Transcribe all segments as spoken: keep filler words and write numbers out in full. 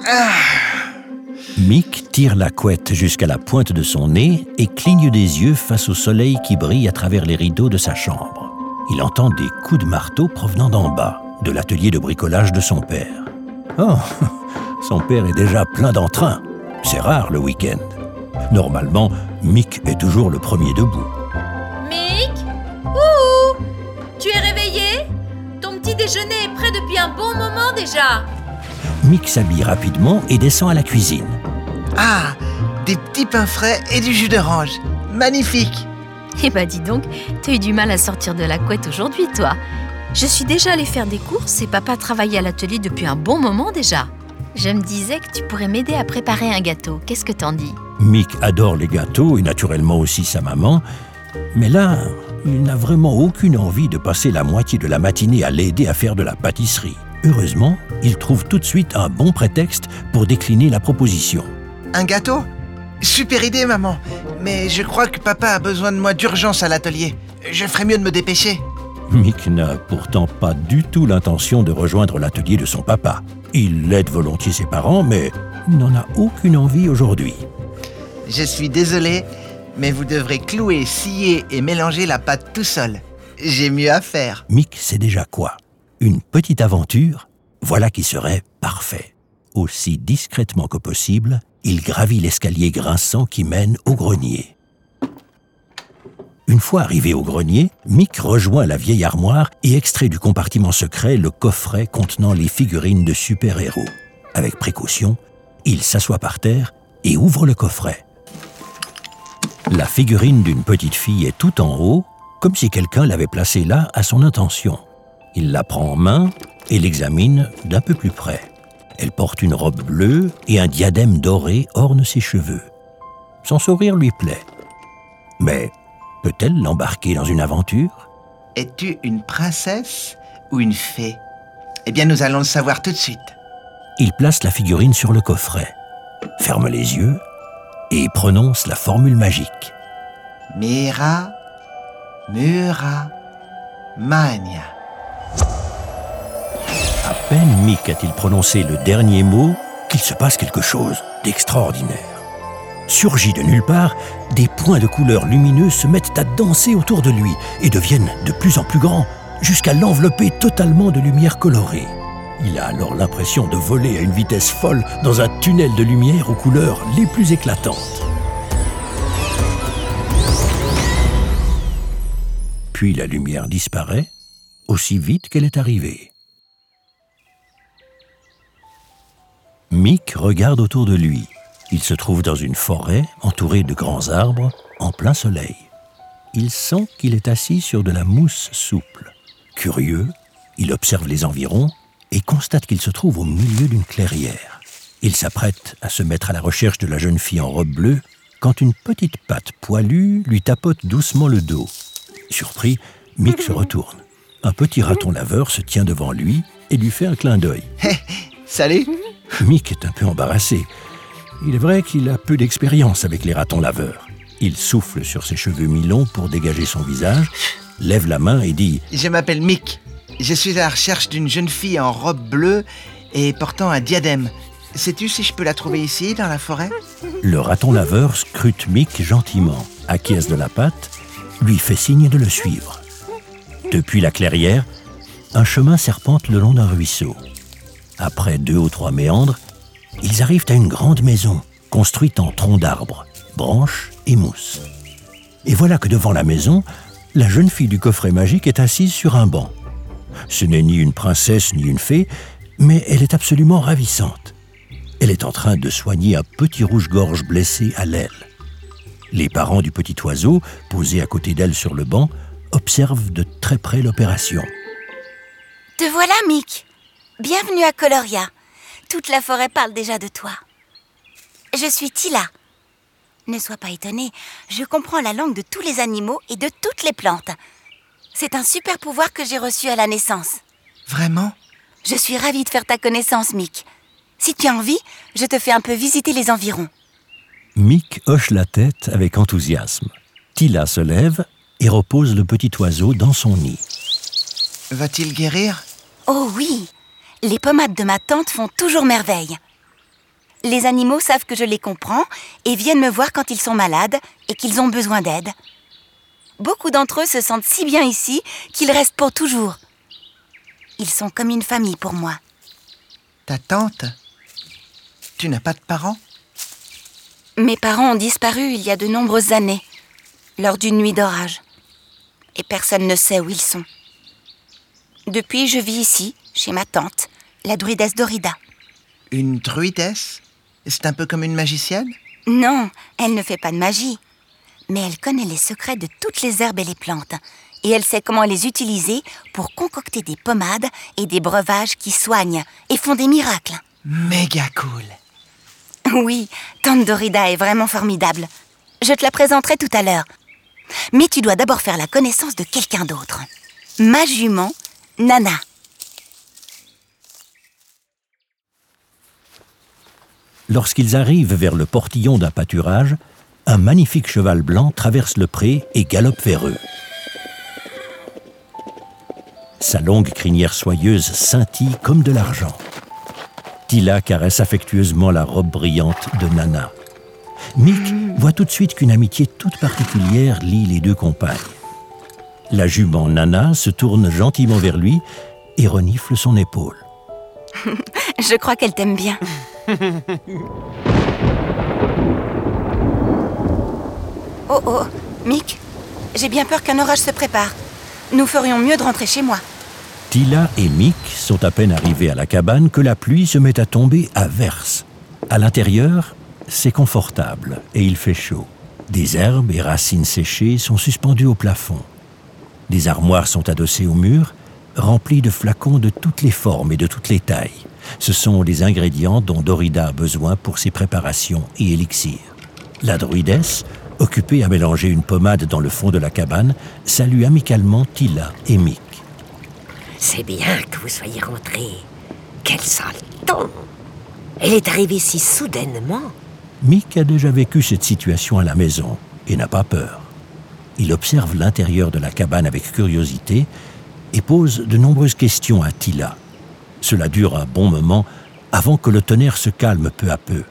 Ah. Mick tire la couette jusqu'à la pointe de son nez et cligne des yeux face au soleil qui brille à travers les rideaux de sa chambre. Il entend des coups de marteau provenant d'en bas, de l'atelier de bricolage de son père. Oh, son père est déjà plein d'entrain. C'est rare le week-end. Normalement, Mick est toujours le premier debout. Mick ? Ouh ! Tu es réveillé ? Ton petit déjeuner est prêt depuis un bon moment déjà. Mick s'habille rapidement et descend à la cuisine. Ah, des petits pains frais et du jus d'orange. Magnifique. Eh bah dis donc, t'as eu du mal à sortir de la couette aujourd'hui, toi. Je suis déjà allée faire des courses et papa travaille à l'atelier depuis un bon moment déjà. Je me disais que tu pourrais m'aider à préparer un gâteau. Qu'est-ce que t'en dis ? Mick adore les gâteaux et naturellement aussi sa maman. Mais là, il n'a vraiment aucune envie de passer la moitié de la matinée à l'aider à faire de la pâtisserie. Heureusement, il trouve tout de suite un bon prétexte pour décliner la proposition. Un gâteau ? Super idée, maman. Mais je crois que papa a besoin de moi d'urgence à l'atelier. Je ferais mieux de me dépêcher. Mick n'a pourtant pas du tout l'intention de rejoindre l'atelier de son papa. Il aide volontiers ses parents, mais il n'en a aucune envie aujourd'hui. Je suis désolé, mais vous devrez clouer, scier et mélanger la pâte tout seul. J'ai mieux à faire. Mick sait déjà quoi ? Une petite aventure ? Voilà qui serait parfait. Aussi discrètement que possible, il gravit l'escalier grinçant qui mène au grenier. Une fois arrivé au grenier, Mick rejoint la vieille armoire et extrait du compartiment secret le coffret contenant les figurines de super-héros. Avec précaution, il s'assoit par terre et ouvre le coffret. La figurine d'une petite fille est tout en haut, comme si quelqu'un l'avait placée là à son intention. Il la prend en main et l'examine d'un peu plus près. Elle porte une robe bleue et un diadème doré orne ses cheveux. Son sourire lui plaît. Mais peut-elle l'embarquer dans une aventure ? Es-tu une princesse ou une fée ? Eh bien, nous allons le savoir tout de suite. Il place la figurine sur le coffret, ferme les yeux et prononce la formule magique. Mira, Mura, Magna. À peine Mick a-t-il prononcé le dernier mot qu'il se passe quelque chose d'extraordinaire. Surgit de nulle part, des points de couleur lumineux se mettent à danser autour de lui et deviennent de plus en plus grands, jusqu'à l'envelopper totalement de lumière colorée. Il a alors l'impression de voler à une vitesse folle dans un tunnel de lumière aux couleurs les plus éclatantes. Puis la lumière disparaît, aussi vite qu'elle est arrivée. Mick regarde autour de lui. Il se trouve dans une forêt entourée de grands arbres, en plein soleil. Il sent qu'il est assis sur de la mousse souple. Curieux, il observe les environs et constate qu'il se trouve au milieu d'une clairière. Il s'apprête à se mettre à la recherche de la jeune fille en robe bleue quand une petite patte poilue lui tapote doucement le dos. Surpris, Mick se retourne. Un petit raton laveur se tient devant lui et lui fait un clin d'œil. Hey, salut. Mick est un peu embarrassé. Il est vrai qu'il a peu d'expérience avec les ratons laveurs. Il souffle sur ses cheveux mi-longs pour dégager son visage, lève la main et dit « Je m'appelle Mick. Je suis à la recherche d'une jeune fille en robe bleue et portant un diadème. Sais-tu si je peux la trouver ici, dans la forêt ?» Le raton laveur scrute Mick gentiment, acquiesce de la patte, lui fait signe de le suivre. Depuis la clairière, un chemin serpente le long d'un ruisseau. Après deux ou trois méandres, ils arrivent à une grande maison, construite en troncs d'arbres, branches et mousse. Et voilà que devant la maison, la jeune fille du coffret magique est assise sur un banc. Ce n'est ni une princesse ni une fée, mais elle est absolument ravissante. Elle est en train de soigner un petit rouge-gorge blessé à l'aile. Les parents du petit oiseau, posés à côté d'elle sur le banc, observent de très près l'opération. Te voilà, Mick. Bienvenue à Coloria. Toute la forêt parle déjà de toi. Je suis Tila. Ne sois pas étonné, je comprends la langue de tous les animaux et de toutes les plantes. C'est un super pouvoir que j'ai reçu à la naissance. Vraiment ? Je suis ravie de faire ta connaissance, Mick. Si tu as envie, je te fais un peu visiter les environs. Mick hoche la tête avec enthousiasme. Tila se lève et repose le petit oiseau dans son nid. Va-t-il guérir ? Oh oui, les pommades de ma tante font toujours merveille. Les animaux savent que je les comprends et viennent me voir quand ils sont malades et qu'ils ont besoin d'aide. Beaucoup d'entre eux se sentent si bien ici qu'ils restent pour toujours. Ils sont comme une famille pour moi. Ta tante? Tu n'as pas de parents? Mes parents ont disparu il y a de nombreuses années, lors d'une nuit d'orage. Et personne ne sait où ils sont. Depuis, je vis ici, chez ma tante, la druidesse Dorida. Une druidesse? C'est un peu comme une magicienne? Non, elle ne fait pas de magie. Mais elle connaît les secrets de toutes les herbes et les plantes. Et elle sait comment les utiliser pour concocter des pommades et des breuvages qui soignent et font des miracles. Méga cool! Oui, tante Dorida est vraiment formidable. Je te la présenterai tout à l'heure. Mais tu dois d'abord faire la connaissance de quelqu'un d'autre. Ma jument, Nana. Lorsqu'ils arrivent vers le portillon d'un pâturage, un magnifique cheval blanc traverse le pré et galope vers eux. Sa longue crinière soyeuse scintille comme de l'argent. Tila caresse affectueusement la robe brillante de Nana. Mick voit tout de suite qu'une amitié toute particulière lie les deux compagnes. La jument Nana se tourne gentiment vers lui et renifle son épaule. Je crois qu'elle t'aime bien. Oh oh, Mick, j'ai bien peur qu'un orage se prépare. Nous ferions mieux de rentrer chez moi. Tila et Mick sont à peine arrivés à la cabane que la pluie se met à tomber à verse. À l'intérieur, c'est confortable et il fait chaud. Des herbes et racines séchées sont suspendues au plafond. Des armoires sont adossées au mur, remplies de flacons de toutes les formes et de toutes les tailles. Ce sont les ingrédients dont Dorida a besoin pour ses préparations et élixirs. La druidesse, occupée à mélanger une pommade dans le fond de la cabane, salue amicalement Tila et Mick. C'est bien que vous soyez rentrés. Quel sale temps! Elle est arrivée si soudainement. Mick a déjà vécu cette situation à la maison et n'a pas peur. Il observe l'intérieur de la cabane avec curiosité et pose de nombreuses questions à Tila. Cela dure un bon moment avant que le tonnerre se calme peu à peu.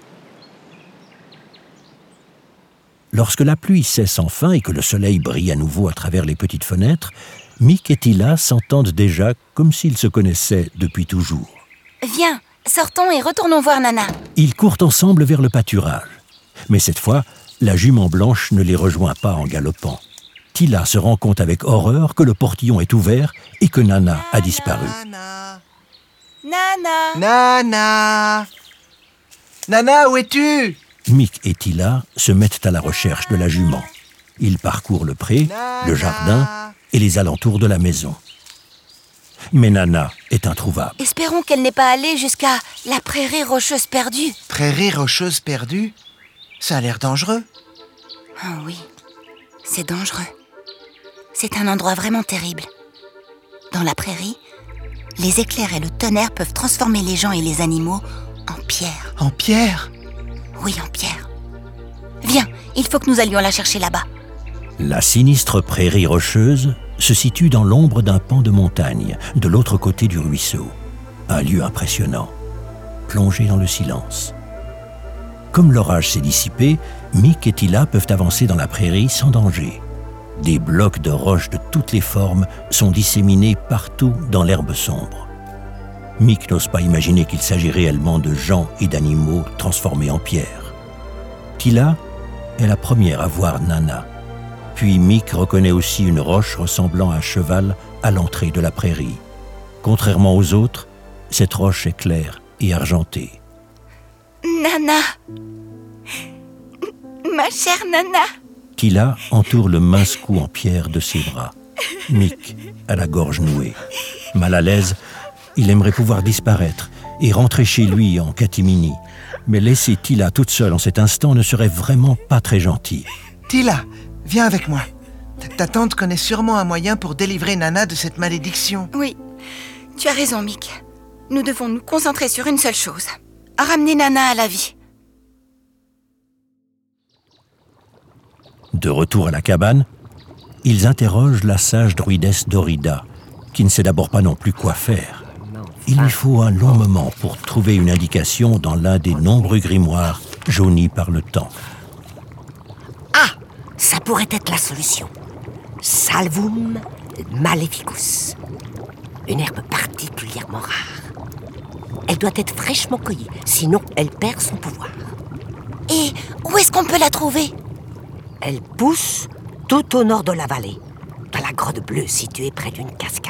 Lorsque la pluie cesse enfin et que le soleil brille à nouveau à travers les petites fenêtres, Mick et Tila s'entendent déjà comme s'ils se connaissaient depuis toujours. Viens, sortons et retournons voir Nana. Ils courent ensemble vers le pâturage. Mais cette fois, la jument blanche ne les rejoint pas en galopant. Tila se rend compte avec horreur que le portillon est ouvert et que Nana a disparu. Nana! Nana! Nana! Nana, où es-tu? Mick et Tila se mettent à la recherche de la jument. Ils parcourent le pré, Nana. le jardin et les alentours de la maison. Mais Nana est introuvable. Espérons qu'elle n'est pas allée jusqu'à la prairie rocheuse perdue. Prairie rocheuse perdue? Ça a l'air dangereux. Oh oui, c'est dangereux. C'est un endroit vraiment terrible. Dans la prairie, les éclairs et le tonnerre peuvent transformer les gens et les animaux en pierre. En pierre? Oui, en pierre. Viens, il faut que nous allions la chercher là-bas. La sinistre prairie rocheuse se situe dans l'ombre d'un pan de montagne, de l'autre côté du ruisseau. Un lieu impressionnant, plongé dans le silence. Comme l'orage s'est dissipé, Mick et Tila peuvent avancer dans la prairie sans danger. Des blocs de roches de toutes les formes sont disséminés partout dans l'herbe sombre. Mick n'ose pas imaginer qu'il s'agit réellement de gens et d'animaux transformés en pierre. Tila est la première à voir Nana. Puis Mick reconnaît aussi une roche ressemblant à un cheval à l'entrée de la prairie. Contrairement aux autres, cette roche est claire et argentée. Nana! Ma chère Nana! Tila entoure le mince cou en pierre de ses bras. Mick a la gorge nouée. Mal à l'aise, il aimerait pouvoir disparaître et rentrer chez lui en catimini. Mais laisser Tila toute seule en cet instant ne serait vraiment pas très gentil. Tila, viens avec moi. Ta, ta tante connaît sûrement un moyen pour délivrer Nana de cette malédiction. Oui, tu as raison, Mick. Nous devons nous concentrer sur une seule chose. Ramener Nana à la vie. De retour à la cabane, ils interrogent la sage druidesse Dorida, qui ne sait d'abord pas non plus quoi faire. il lui faut un long moment pour trouver une indication dans l'un des nombreux grimoires jaunis par le temps. Ah, ça pourrait être la solution. Salvum maleficus. Une herbe particulièrement rare. Elle doit être fraîchement cueillie, sinon elle perd son pouvoir. Et où est-ce qu'on peut la trouver? Elle pousse tout au nord de la vallée, dans la grotte bleue située près d'une cascade.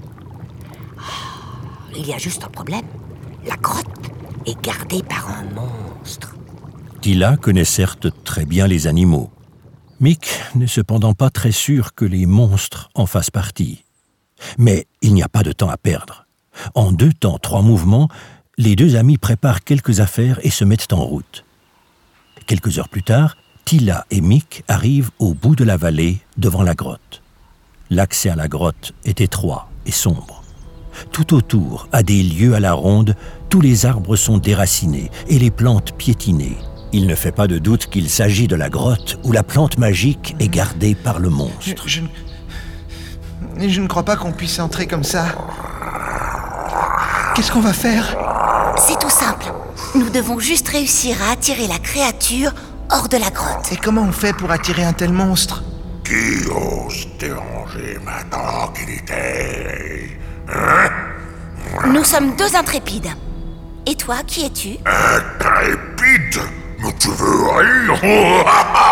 Oh, il y a juste un problème. La grotte est gardée par un monstre. Tila connaît certes très bien les animaux. Mick n'est cependant pas très sûr que les monstres en fassent partie. Mais il n'y a pas de temps à perdre. En deux temps, trois mouvements, les deux amis préparent quelques affaires et se mettent en route. Quelques heures plus tard, Tila et Mick arrivent au bout de la vallée, devant la grotte. L'accès à la grotte est étroit et sombre. Tout autour, à des lieues à la ronde, tous les arbres sont déracinés et les plantes piétinées. Il ne fait pas de doute qu'il s'agit de la grotte où la plante magique est gardée par le monstre. Je, je, je ne crois pas qu'on puisse entrer comme ça. Qu'est-ce qu'on va faire? C'est tout simple. Nous devons juste réussir à attirer la créature hors de la grotte. Et comment on fait pour attirer un tel monstre? Qui ose déranger ma tranquillité? Hein? Nous sommes deux intrépides. Et toi, qui es-tu? Intrépide? Mais tu veux rire?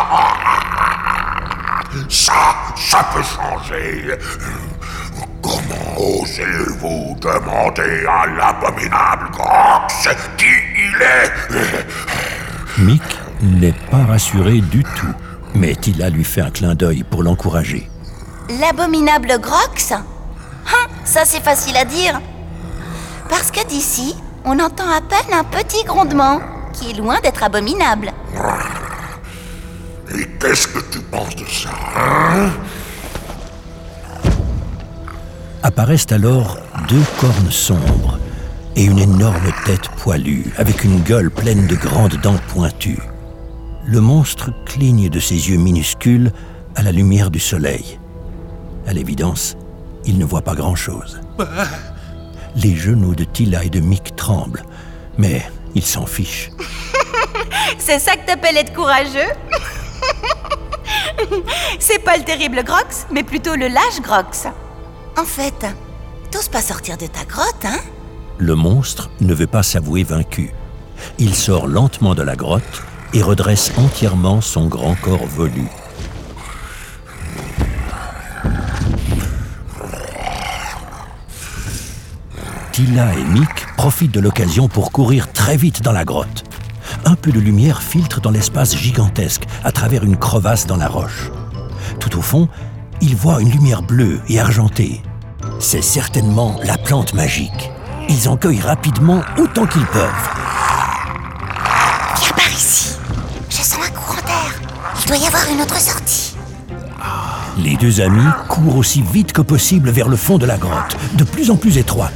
Ça, ça peut changer. Comment osez-vous demander à l'abominable Grox qui il est? Mick n'est pas rassuré du tout, mais Tila lui fait un clin d'œil pour l'encourager. L'abominable Grox? Hein, ça c'est facile à dire. Parce que d'ici, on entend à peine un petit grondement, qui est loin d'être abominable. Et qu'est-ce que tu penses de ça, hein? Apparaissent alors deux cornes sombres et une énorme tête poilue avec une gueule pleine de grandes dents pointues. Le monstre cligne de ses yeux minuscules à la lumière du soleil. À l'évidence, il ne voit pas grand-chose. Les genoux de Tila et de Mick tremblent, mais il s'en fiche. C'est ça que t'appelles être courageux? C'est pas le terrible Grox, mais plutôt le lâche Grox. En fait, t'oses pas sortir de ta grotte, hein? Le monstre ne veut pas s'avouer vaincu. Il sort lentement de la grotte et redresse entièrement son grand corps velu. Tila et Mick profitent de l'occasion pour courir très vite dans la grotte. Un peu de lumière filtre dans l'espace gigantesque à travers une crevasse dans la roche. Tout au fond, ils voient une lumière bleue et argentée. C'est certainement la plante magique. Ils en cueillent rapidement autant qu'ils peuvent. Viens par ici. Je sens un courant d'air. Il doit y avoir une autre sortie. Les deux amis courent aussi vite que possible vers le fond de la grotte, de plus en plus étroite.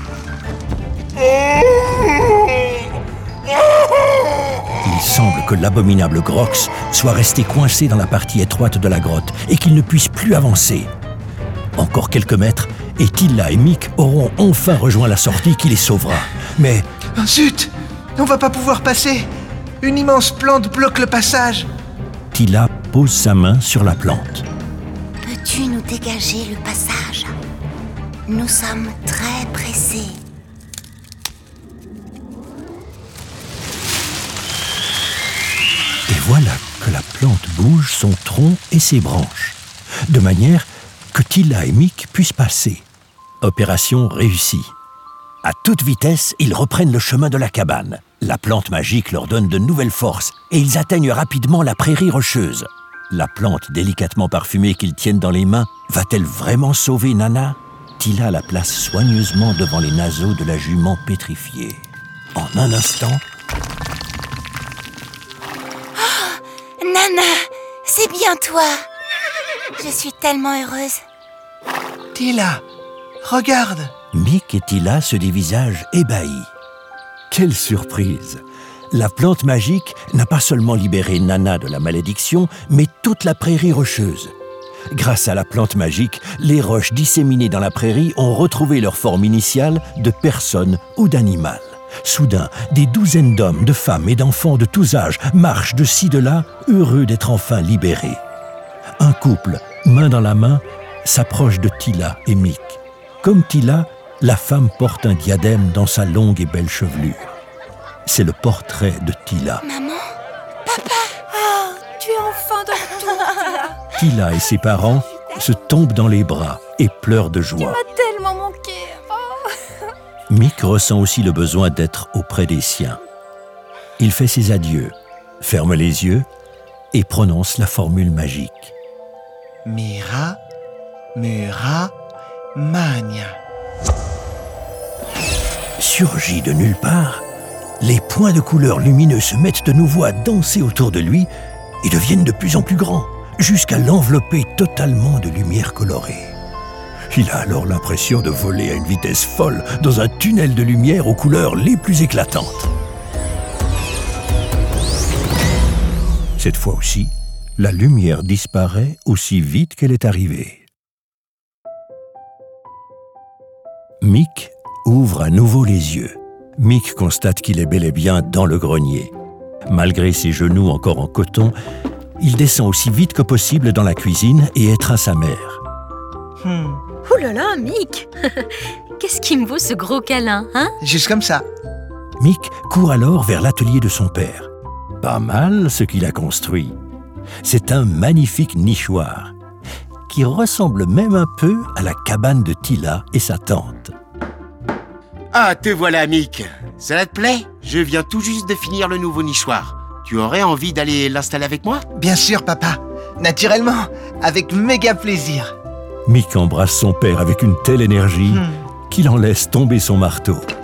Il semble que l'abominable Grox soit resté coincé dans la partie étroite de la grotte et qu'il ne puisse plus avancer. Encore quelques mètres, et Tila et Mick auront enfin rejoint la sortie qui les sauvera. Mais... Oh, zut! On va pas pouvoir passer! Une immense plante bloque le passage! Tila pose sa main sur la plante. Peux-tu nous dégager le passage? Nous sommes très pressés. Et voilà que la plante bouge son tronc et ses branches, de manière que Tila et Mick puissent passer. Opération réussie. À toute vitesse, ils reprennent le chemin de la cabane. La plante magique leur donne de nouvelles forces et ils atteignent rapidement la prairie rocheuse. La plante délicatement parfumée qu'ils tiennent dans les mains va-t-elle vraiment sauver Nana? Tila la place soigneusement devant les naseaux de la jument pétrifiée. En un instant... Oh, Nana, c'est bien toi. Je suis tellement heureuse. Tila, regarde! Mick et Tila se dévisagent ébahis. Quelle surprise! La plante magique n'a pas seulement libéré Nana de la malédiction, mais toute la prairie rocheuse. Grâce à la plante magique, les roches disséminées dans la prairie ont retrouvé leur forme initiale de personne ou d'animal. Soudain, des douzaines d'hommes, de femmes et d'enfants de tous âges marchent de ci de là, heureux d'être enfin libérés. Un couple, main dans la main, s'approche de Tila et Mick. Comme Tila, la femme porte un diadème dans sa longue et belle chevelure. C'est le portrait de Tila. Maman? Papa? Oh, tu es enfin de retour, Tila. Tila et ses parents se tombent dans les bras et pleurent de Tu joie. m'as tellement manqué. Oh. Mick ressent aussi le besoin d'être auprès des siens. Il fait ses adieux, ferme les yeux et prononce la formule magique. Mira, Mura, Magna. Surgit de nulle part, les points de couleur lumineux se mettent de nouveau à danser autour de lui et deviennent de plus en plus grands, jusqu'à l'envelopper totalement de lumière colorée. Il a alors l'impression de voler à une vitesse folle dans un tunnel de lumière aux couleurs les plus éclatantes. Cette fois aussi, la lumière disparaît aussi vite qu'elle est arrivée. Mick ouvre à nouveau les yeux. Mick constate qu'il est bel et bien dans le grenier. Malgré ses genoux encore en coton, il descend aussi vite que possible dans la cuisine et étreint sa mère. Hmm. Ouh là là, Mick. Qu'est-ce qui me vaut ce gros câlin, hein? Juste comme ça. Mick court alors vers l'atelier de son père. Pas mal ce qu'il a construit. C'est un magnifique nichoir qui ressemble même un peu à la cabane de Tila et sa tante. Ah, te voilà, Mick. Cela te plaît? Je viens tout juste de finir le nouveau nichoir. Tu aurais envie d'aller l'installer avec moi? Bien sûr, papa. Naturellement, avec méga plaisir. Mick embrasse son père avec une telle énergie Hmm. qu'il en laisse tomber son marteau.